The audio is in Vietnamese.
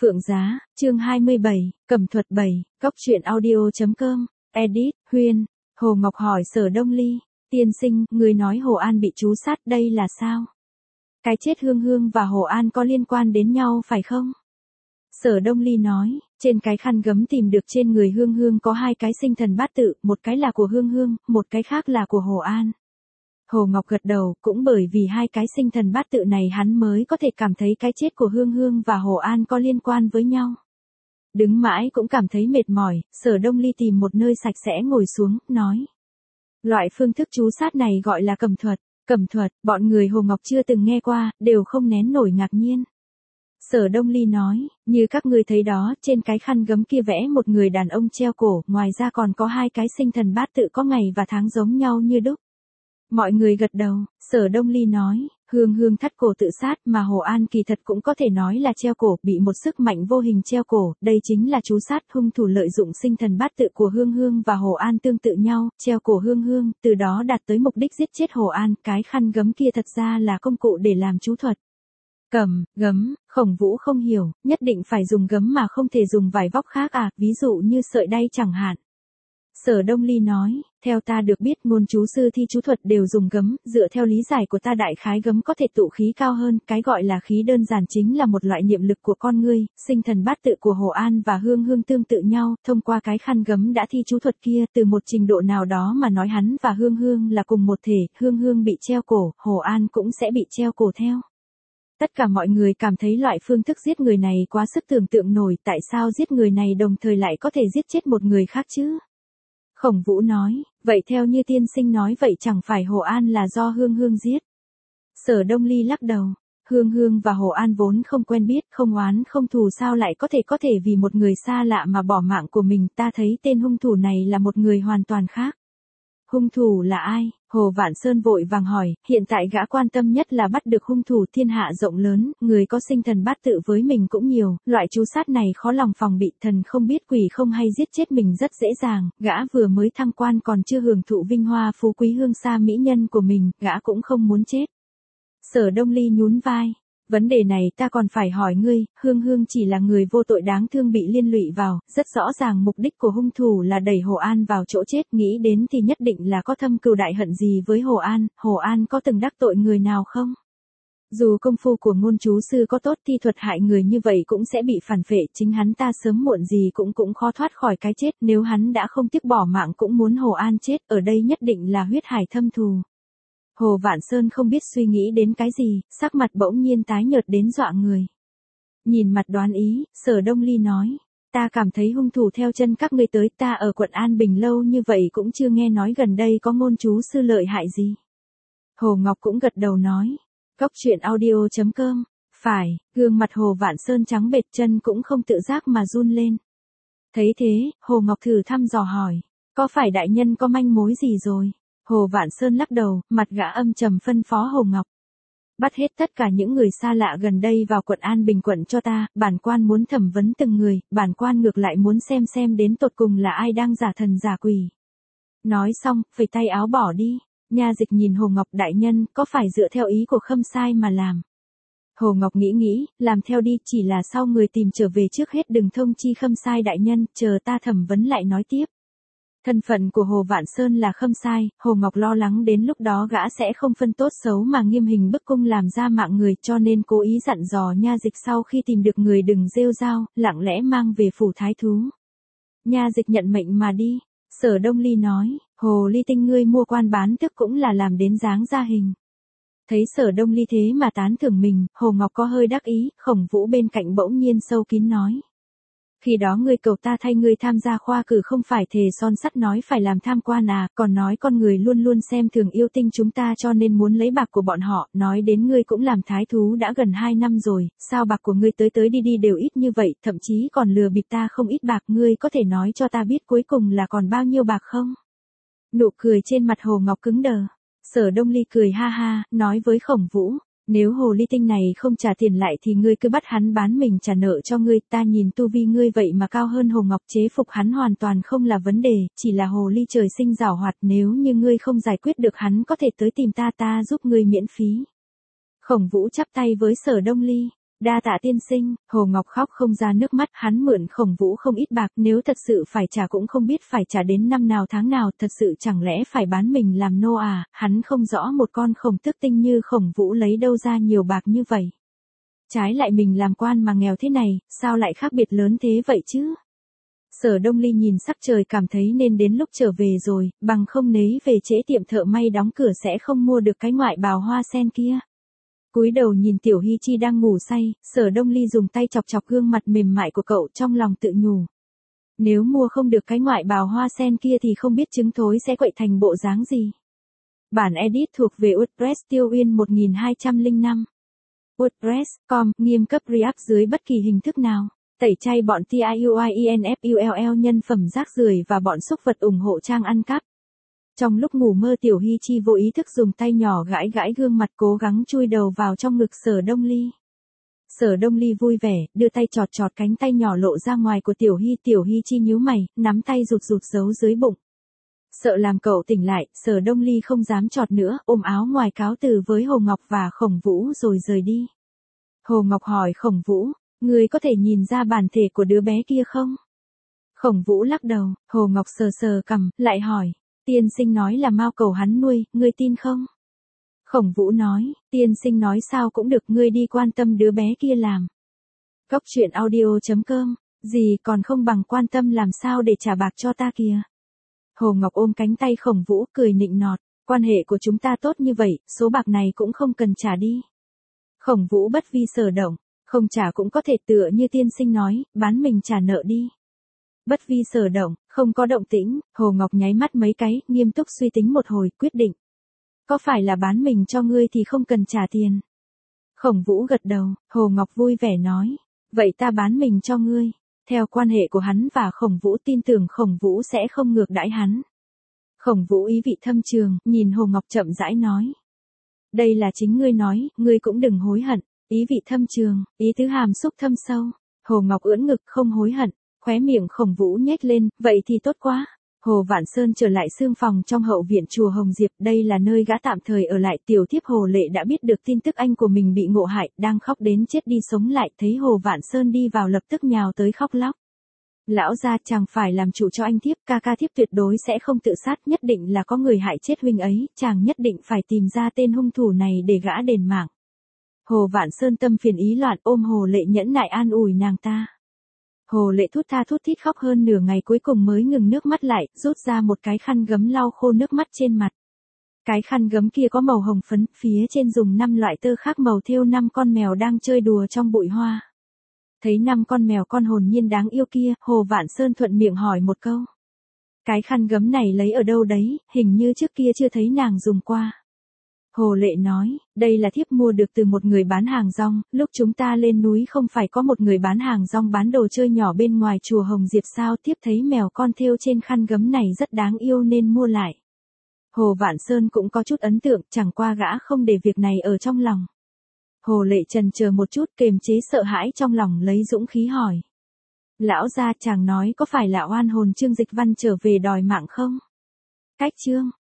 Phượng Giá, chương 27, Cẩm thuật 7, Cóc truyện audio.com, edit, Huyên. Hồ Ngọc hỏi Sở Đông Ly, tiên sinh, người nói Hồ An bị chú sát đây là sao? Cái chết Hương Hương và Hồ An có liên quan đến nhau phải không? Sở Đông Ly nói, trên cái khăn gấm tìm được trên người Hương Hương có hai cái sinh thần bát tự, một cái là của Hương Hương, một cái khác là của Hồ An. Hồ Ngọc gật đầu, cũng bởi vì hai cái sinh thần bát tự này hắn mới có thể cảm thấy cái chết của Hương Hương và Hồ An có liên quan với nhau. Đứng mãi cũng cảm thấy mệt mỏi, Sở Đông Ly tìm một nơi sạch sẽ ngồi xuống, nói. Loại phương thức chú sát này gọi là cẩm thuật. Cẩm thuật, bọn người Hồ Ngọc chưa từng nghe qua, đều không nén nổi ngạc nhiên. Sở Đông Ly nói, như các ngươi thấy đó, trên cái khăn gấm kia vẽ một người đàn ông treo cổ, ngoài ra còn có hai cái sinh thần bát tự có ngày và tháng giống nhau như đúc. Mọi người gật đầu, Sở Đông Ly nói, Hương Hương thắt cổ tự sát mà Hồ An kỳ thật cũng có thể nói là treo cổ, bị một sức mạnh vô hình treo cổ, đây chính là chú sát. Hung thủ lợi dụng sinh thần bát tự của Hương Hương và Hồ An tương tự nhau, treo cổ Hương Hương, từ đó đạt tới mục đích giết chết Hồ An. Cái khăn gấm kia thật ra là công cụ để làm chú thuật. Cầm, gấm, Khổng Vũ không hiểu, nhất định phải dùng gấm mà không thể dùng vải vóc khác à, ví dụ như sợi đay chẳng hạn. Sở Đông Ly nói, theo ta được biết ngôn chú sư thi chú thuật đều dùng gấm, dựa theo lý giải của ta đại khái gấm có thể tụ khí cao hơn, cái gọi là khí đơn giản chính là một loại niệm lực của con ngươi, sinh thần bát tự của Hồ An và Hương Hương tương tự nhau, thông qua cái khăn gấm đã thi chú thuật kia, từ một trình độ nào đó mà nói hắn và Hương Hương là cùng một thể, Hương Hương bị treo cổ, Hồ An cũng sẽ bị treo cổ theo. Tất cả mọi người cảm thấy loại phương thức giết người này quá sức tưởng tượng nổi, tại sao giết người này đồng thời lại có thể giết chết một người khác chứ? Khổng Vũ nói, vậy theo như tiên sinh nói vậy chẳng phải Hồ An là do Hương Hương giết. Sở Đông Ly lắc đầu, Hương Hương và Hồ An vốn không quen biết, không oán không thù sao lại có thể vì một người xa lạ mà bỏ mạng của mình, ta thấy tên hung thủ này là một người hoàn toàn khác. Hung thủ là ai? Hồ Vạn Sơn vội vàng hỏi, hiện tại gã quan tâm nhất là bắt được hung thủ. Thiên hạ rộng lớn, người có sinh thần bát tự với mình cũng nhiều, loại chú sát này khó lòng phòng bị, thần không biết quỷ không hay giết chết mình rất dễ dàng, gã vừa mới thăng quan còn chưa hưởng thụ vinh hoa phú quý hương xa mỹ nhân của mình, gã cũng không muốn chết. Sở Đông Ly nhún vai. Vấn đề này ta còn phải hỏi ngươi, Hương Hương chỉ là người vô tội đáng thương bị liên lụy vào, rất rõ ràng mục đích của hung thủ là đẩy Hồ An vào chỗ chết, nghĩ đến thì nhất định là có thâm cừu đại hận gì với Hồ An có từng đắc tội người nào không? Dù công phu của ngôn chú sư có tốt thi thuật hại người như vậy cũng sẽ bị phản phệ, chính hắn ta sớm muộn gì cũng khó thoát khỏi cái chết, nếu hắn đã không tiếc bỏ mạng cũng muốn Hồ An chết, ở đây nhất định là huyết hải thâm thù. Hồ Vạn Sơn không biết suy nghĩ đến cái gì, sắc mặt bỗng nhiên tái nhợt đến dọa người. Nhìn mặt đoán ý, Sở Đông Ly nói, ta cảm thấy hung thủ theo chân các ngươi tới, ta ở quận An Bình lâu như vậy cũng chưa nghe nói gần đây có ngôn chú sư lợi hại gì. Hồ Ngọc cũng gật đầu nói, Cóc truyện audio.com, phải, gương mặt Hồ Vạn Sơn trắng bệch, chân cũng không tự giác mà run lên. Thấy thế, Hồ Ngọc thử thăm dò hỏi, có phải đại nhân có manh mối gì rồi? Hồ Vạn Sơn lắc đầu, mặt gã âm trầm phân phó Hồ Ngọc. Bắt hết tất cả những người xa lạ gần đây vào quận An Bình quận cho ta, bản quan muốn thẩm vấn từng người, bản quan ngược lại muốn xem đến tột cùng là ai đang giả thần giả quỷ. Nói xong, phẩy tay áo bỏ đi, Nha Dịch nhìn Hồ Ngọc, đại nhân, có phải dựa theo ý của Khâm Sai mà làm? Hồ Ngọc nghĩ, làm theo đi, chỉ là sau người tìm trở về trước hết đừng thông chi Khâm Sai đại nhân, chờ ta thẩm vấn lại nói tiếp. Thân phận của Hồ Vạn Sơn là Khâm Sai, Hồ Ngọc lo lắng đến lúc đó gã sẽ không phân tốt xấu mà nghiêm hình bức cung làm ra mạng người, cho nên cố ý dặn dò Nha Dịch sau khi tìm được người đừng rêu rao, lặng lẽ mang về phủ thái thú. Nha Dịch nhận mệnh mà đi. Sở Đông Ly nói, Hồ Ly Tinh ngươi mua quan bán thức cũng là làm đến dáng ra hình. Thấy Sở Đông Ly thế mà tán thưởng mình, Hồ Ngọc có hơi đắc ý, Khổng Vũ bên cạnh bỗng nhiên sâu kín nói. Khi đó ngươi cầu ta thay ngươi tham gia khoa cử không phải thề son sắt nói phải làm tham quan à, còn nói con người luôn luôn xem thường yêu tinh chúng ta cho nên muốn lấy bạc của bọn họ, nói đến ngươi cũng làm thái thú đã gần 2 năm rồi, sao bạc của ngươi tới đi đều ít như vậy, thậm chí còn lừa bịp ta không ít bạc, ngươi có thể nói cho ta biết cuối cùng là còn bao nhiêu bạc không? Nụ cười trên mặt Hồ Ngọc cứng đờ. Sở Đông Ly cười ha ha, nói với Khổng Vũ. Nếu Hồ Ly Tinh này không trả tiền lại thì ngươi cứ bắt hắn bán mình trả nợ cho ngươi, ta nhìn tu vi ngươi vậy mà cao hơn Hồ Ngọc, chế phục hắn hoàn toàn không là vấn đề, chỉ là Hồ Ly trời sinh giảo hoạt, nếu như ngươi không giải quyết được hắn có thể tới tìm ta giúp ngươi miễn phí. Khổng Vũ chắp tay với Sở Đông Ly, Đa tạ tiên sinh, Hồ Ngọc khóc không ra nước mắt, hắn mượn Khổng Vũ không ít bạc, nếu thật sự phải trả cũng không biết phải trả đến năm nào tháng nào, thật sự chẳng lẽ phải bán mình làm nô à, hắn không rõ một con Khổng Tước Tinh như Khổng Vũ lấy đâu ra nhiều bạc như vậy. Trái lại mình làm quan mà nghèo thế này, sao lại khác biệt lớn thế vậy chứ? Sở Đông Ly nhìn sắc trời cảm thấy nên đến lúc trở về rồi, bằng không nấy về trễ tiệm thợ may đóng cửa sẽ không mua được cái ngoại bào hoa sen kia. Cúi đầu nhìn Tiểu Hy Chi đang ngủ say, Sở Đông Ly dùng tay chọc chọc gương mặt mềm mại của cậu trong lòng tự nhủ. Nếu mua không được cái ngoại bào hoa sen kia thì không biết trứng thối sẽ quậy thành bộ dáng gì. Bản edit thuộc về WordPress Tiêu Uyên 1205. WordPress.com nghiêm cấp React dưới bất kỳ hình thức nào. Tẩy chay bọn TIUIENFULL nhân phẩm rác rưởi và bọn xúc vật ủng hộ trang ăn cắp. Trong lúc ngủ mơ Tiểu Hy Chi vô ý thức dùng tay nhỏ gãi gãi gương mặt cố gắng chui đầu vào trong ngực Sở Đông Ly. Sở Đông Ly vui vẻ, đưa tay chọt chọt cánh tay nhỏ lộ ra ngoài của Tiểu Hy Chi nhíu mày, nắm tay rụt rụt giấu dưới bụng. Sợ làm cậu tỉnh lại, Sở Đông Ly không dám chọt nữa, ôm áo ngoài cáo từ với Hồ Ngọc và Khổng Vũ rồi rời đi. Hồ Ngọc hỏi Khổng Vũ, ngươi có thể nhìn ra bản thể của đứa bé kia không? Khổng Vũ lắc đầu, Hồ Ngọc sờ sờ cằm, lại hỏi, tiên sinh nói là mao cầu hắn nuôi, ngươi tin không? Khổng Vũ nói, tiên sinh nói sao cũng được, ngươi đi quan tâm đứa bé kia làm. Cóc truyện audio.com, gì còn không bằng quan tâm làm sao để trả bạc cho ta kìa. Hồ Ngọc ôm cánh tay Khổng Vũ cười nịnh nọt, quan hệ của chúng ta tốt như vậy, số bạc này cũng không cần trả đi. Khổng Vũ bất vi sở động, không trả cũng có thể tựa như tiên sinh nói, bán mình trả nợ đi. Bất vi sở động, không có động tĩnh, Hồ Ngọc nháy mắt mấy cái, nghiêm túc suy tính một hồi, quyết định. Có phải là bán mình cho ngươi thì không cần trả tiền? Khổng Vũ gật đầu, Hồ Ngọc vui vẻ nói, vậy ta bán mình cho ngươi. Theo quan hệ của hắn và Khổng Vũ tin tưởng Khổng Vũ sẽ không ngược đãi hắn. Khổng Vũ ý vị thâm trường, nhìn Hồ Ngọc chậm rãi nói. Đây là chính ngươi nói, ngươi cũng đừng hối hận. Ý vị thâm trường, ý tứ hàm xúc thâm sâu. Hồ Ngọc ưỡn ngực không hối hận, khóe miệng Khổng Vũ nhếch lên, vậy thì tốt quá. Hồ Vạn Sơn trở lại xương phòng trong hậu viện chùa Hồng Diệp, đây là nơi gã tạm thời ở lại. Tiểu thiếp Hồ Lệ đã biết được tin tức anh của mình bị ngộ hại, đang khóc đến chết đi sống lại, thấy Hồ Vạn Sơn đi vào lập tức nhào tới khóc lóc. Lão gia chàng phải làm chủ cho anh thiếp, ca thiếp tuyệt đối sẽ không tự sát, nhất định là có người hại chết huynh ấy, chàng nhất định phải tìm ra tên hung thủ này để gã đền mạng. Hồ Vạn Sơn tâm phiền ý loạn ôm Hồ Lệ nhẫn nại an ủi nàng ta. Hồ Lệ thút tha thút thít khóc hơn nửa ngày cuối cùng mới ngừng nước mắt lại, rút ra một cái khăn gấm lau khô nước mắt trên mặt. Cái khăn gấm kia có màu hồng phấn, phía trên dùng 5 loại tơ khác màu thêu 5 con mèo đang chơi đùa trong bụi hoa. Thấy 5 con mèo con hồn nhiên đáng yêu kia, Hồ Vạn Sơn thuận miệng hỏi một câu. Cái khăn gấm này lấy ở đâu đấy, hình như trước kia chưa thấy nàng dùng qua. Hồ Lệ nói, đây là thiếp mua được từ một người bán hàng rong, lúc chúng ta lên núi không phải có một người bán hàng rong bán đồ chơi nhỏ bên ngoài chùa Hồng Diệp sao, thiếp thấy mèo con thêu trên khăn gấm này rất đáng yêu nên mua lại. Hồ Vạn Sơn cũng có chút ấn tượng, chẳng qua gã không để việc này ở trong lòng. Hồ Lệ chần chờ một chút, kềm chế sợ hãi trong lòng lấy dũng khí hỏi. Lão gia chàng nói có phải là oan hồn Trương Dịch Văn trở về đòi mạng không? Cách chương